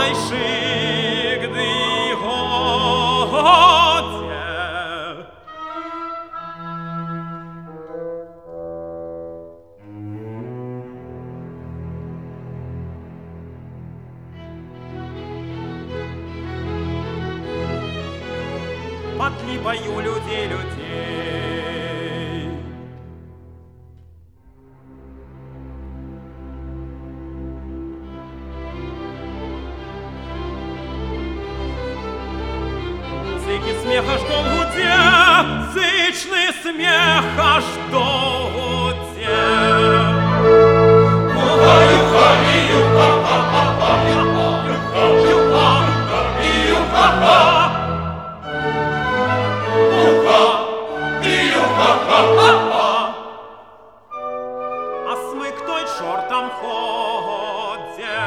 znajszy, gdy chodzę. Под липою людей. Зыки смеха ждом гуде, зычный смеха ждом гуде. А смык той чортом ходе.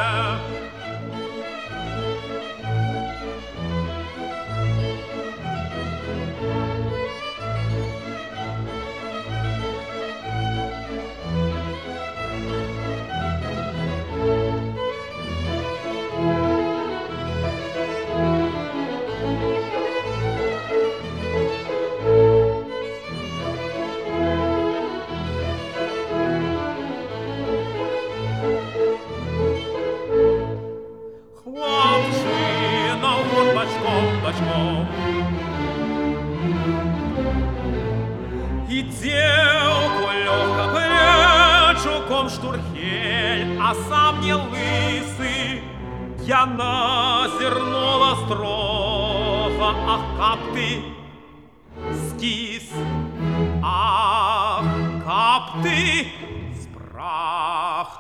Хлопчина он бочком. И девку легко плечуком штурхель, а сам не лысый. Я назирнула строго, ах, каб ты скис, ах, каб ты спрах.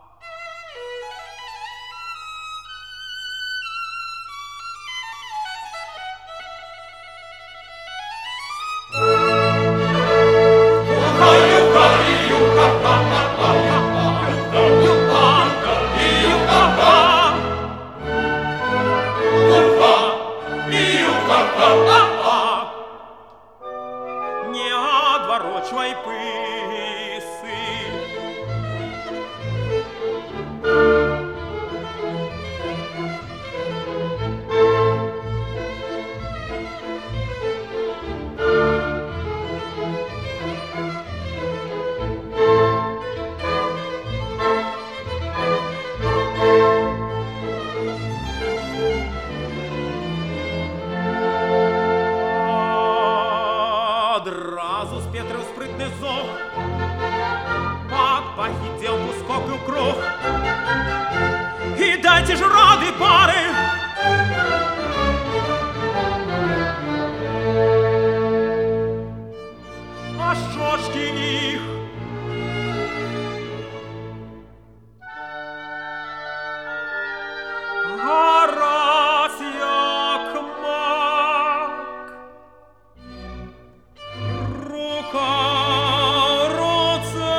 Не отворочивай пысы. Одразу з Петрів спритний зох, под похителку скок и укрох. И дайте ж рады пары. А щочки их гарась як мак. Рука в руце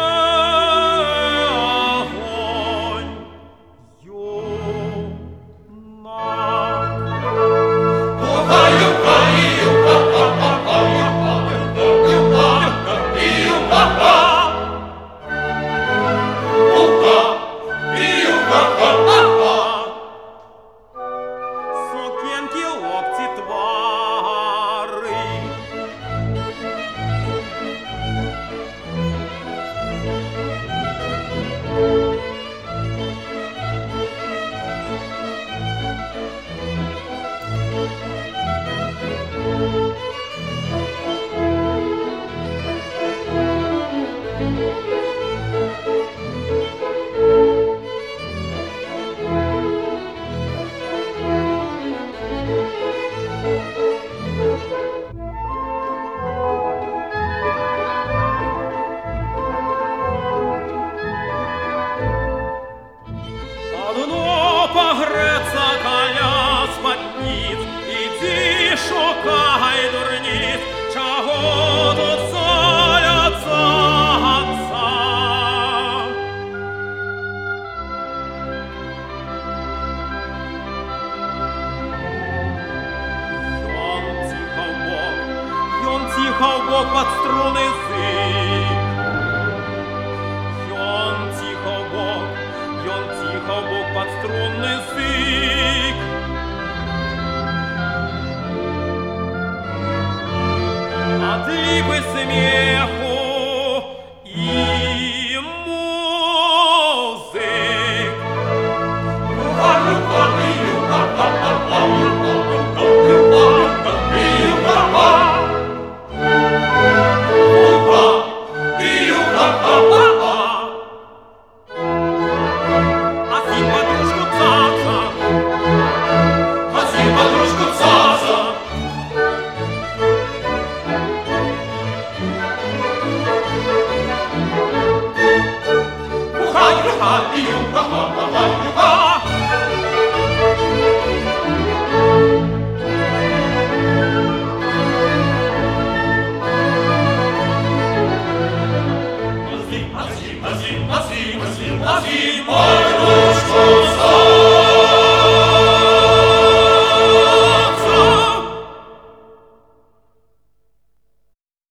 огонь Сукенки, локти, твары. Одно погреться коля спадниц, иди шукай дурниц, чого тут соляться отца. Ён тихо в бок под струны